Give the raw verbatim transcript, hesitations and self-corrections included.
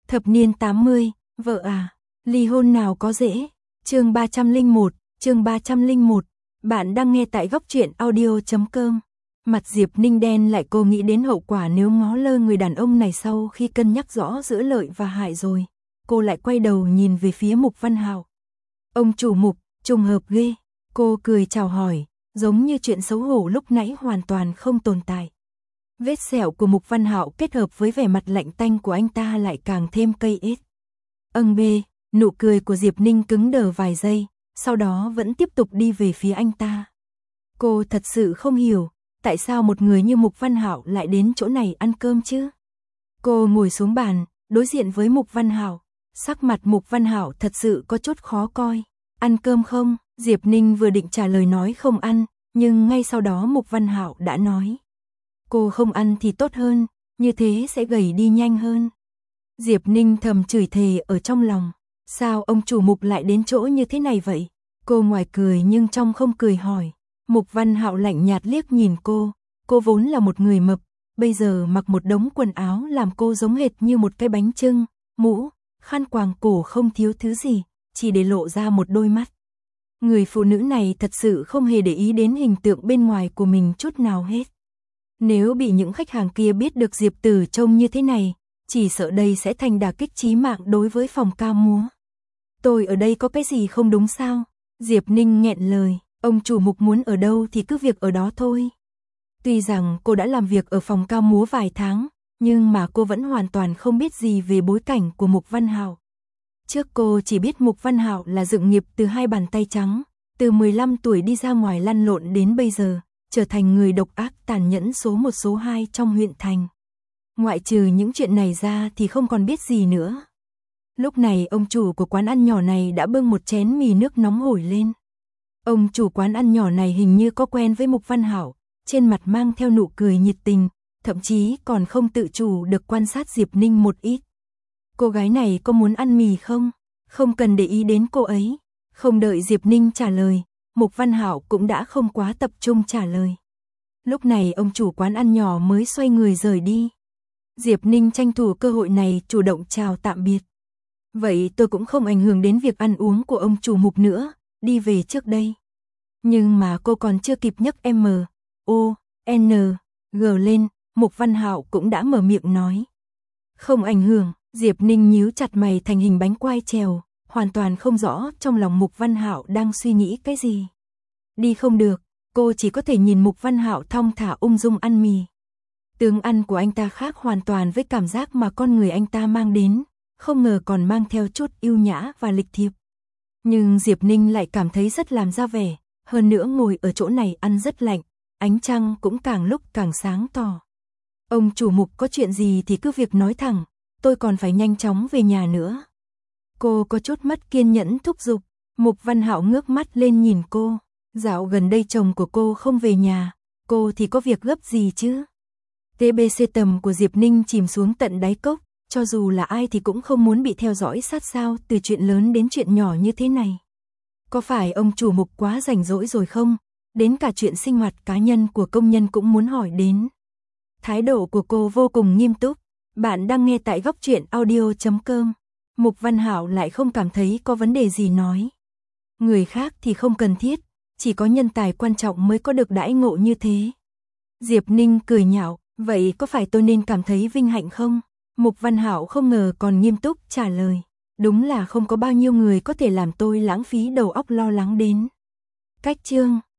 Thập niên tám mươi, vợ à, ly hôn nào có dễ. Chương ba trăm lẻ một, chương ba trăm lẻ một. Bạn đang nghe tại góc truyện audio chấm com. Mặt Diệp Ninh đen lại, cô nghĩ đến hậu quả nếu ngó lơ người đàn ông này. Sau khi cân nhắc rõ giữa lợi và hại rồi, cô lại quay đầu nhìn về phía Mục Văn Hạo. Ông chủ Mục, trùng hợp ghê. Cô cười chào hỏi, giống như chuyện xấu hổ lúc nãy hoàn toàn không tồn tại. Vết sẹo của Mục Văn Hạo kết hợp với vẻ mặt lạnh tanh của anh ta lại càng thêm cây ết. Âng bê, nụ cười của Diệp Ninh cứng đờ vài giây, sau đó vẫn tiếp tục đi về phía anh ta. Cô thật sự không hiểu, tại sao một người như Mục Văn Hạo lại đến chỗ này ăn cơm chứ? Cô ngồi xuống bàn, đối diện với Mục Văn Hạo, sắc mặt Mục Văn Hạo thật sự có chút khó coi. Ăn cơm không? Diệp Ninh vừa định trả lời nói không ăn, nhưng ngay sau đó Mục Văn Hạo đã nói. Cô không ăn thì tốt hơn, như thế sẽ gầy đi nhanh hơn. Diệp Ninh thầm chửi thề ở trong lòng. Sao ông chủ Mục lại đến chỗ như thế này vậy? Cô ngoài cười nhưng trong không cười hỏi. Mục Văn Hạo lạnh nhạt liếc nhìn cô. Cô vốn là một người mập, bây giờ mặc một đống quần áo làm cô giống hệt như một cái bánh chưng. Mũ, khăn quàng cổ không thiếu thứ gì, chỉ để lộ ra một đôi mắt. Người phụ nữ này thật sự không hề để ý đến hình tượng bên ngoài của mình chút nào hết. Nếu bị những khách hàng kia biết được Diệp Tử trông như thế này, chỉ sợ đây sẽ thành đả kích chí mạng đối với phòng ca múa. Tôi ở đây có cái gì không đúng sao? Diệp Ninh nghẹn lời, ông chủ Mục muốn ở đâu thì cứ việc ở đó thôi. Tuy rằng cô đã làm việc ở phòng ca múa vài tháng, nhưng mà cô vẫn hoàn toàn không biết gì về bối cảnh của Mục Văn Hạo. Trước cô chỉ biết Mục Văn Hạo là dựng nghiệp từ hai bàn tay trắng, từ mười lăm tuổi đi ra ngoài lăn lộn đến bây giờ, trở thành người độc ác tàn nhẫn số một số hai trong huyện thành. Ngoại trừ những chuyện này ra thì không còn biết gì nữa. Lúc này ông chủ của quán ăn nhỏ này đã bưng một chén mì nước nóng hổi lên. Ông chủ quán ăn nhỏ này hình như có quen với Mục Văn Hạo, trên mặt mang theo nụ cười nhiệt tình, thậm chí còn không tự chủ được quan sát Diệp Ninh một ít. Cô gái này có muốn ăn mì không? Không cần để ý đến cô ấy. Không đợi Diệp Ninh trả lời, Mục Văn Hạo cũng đã không quá tập trung trả lời. Lúc này ông chủ quán ăn nhỏ mới xoay người rời đi. Diệp Ninh tranh thủ cơ hội này chủ động chào tạm biệt. Vậy tôi cũng không ảnh hưởng đến việc ăn uống của ông chủ Mục nữa, đi về trước đây. Nhưng mà cô còn chưa kịp nhấc M, O, N, G lên, Mục Văn Hạo cũng đã mở miệng nói. Không ảnh hưởng. Diệp Ninh nhíu chặt mày thành hình bánh quai trèo, hoàn toàn không rõ trong lòng Mục Văn Hạo đang suy nghĩ cái gì. Đi không được, cô chỉ có thể nhìn Mục Văn Hạo thong thả ung dung ăn mì. Tướng ăn của anh ta khác hoàn toàn với cảm giác mà con người anh ta mang đến, không ngờ còn mang theo chút yêu nhã và lịch thiệp. Nhưng Diệp Ninh lại cảm thấy rất làm ra vẻ, hơn nữa ngồi ở chỗ này ăn rất lạnh, ánh trăng cũng càng lúc càng sáng tỏ. Ông chủ Mục có chuyện gì thì cứ việc nói thẳng, tôi còn phải nhanh chóng về nhà nữa. Cô có chút mất kiên nhẫn thúc giục. Mục Văn Hạo ngước mắt lên nhìn cô. Dạo gần đây chồng của cô không về nhà, cô thì có việc gấp gì chứ? tê bê xê tầm của Diệp Ninh chìm xuống tận đáy cốc, cho dù là ai thì cũng không muốn bị theo dõi sát sao từ chuyện lớn đến chuyện nhỏ như thế này. Có phải ông chủ Mục quá rảnh rỗi rồi không? Đến cả chuyện sinh hoạt cá nhân của công nhân cũng muốn hỏi đến. Thái độ của cô vô cùng nghiêm túc. Bạn đang nghe tại góc truyện audio chấm com. Mục Văn Hạo lại không cảm thấy có vấn đề gì nói. Người khác thì không cần thiết, chỉ có nhân tài quan trọng mới có được đãi ngộ như thế. Diệp Ninh cười nhạo, vậy có phải tôi nên cảm thấy vinh hạnh không? Mục Văn Hạo không ngờ còn nghiêm túc trả lời. Đúng là không có bao nhiêu người có thể làm tôi lãng phí đầu óc lo lắng đến. Cách chương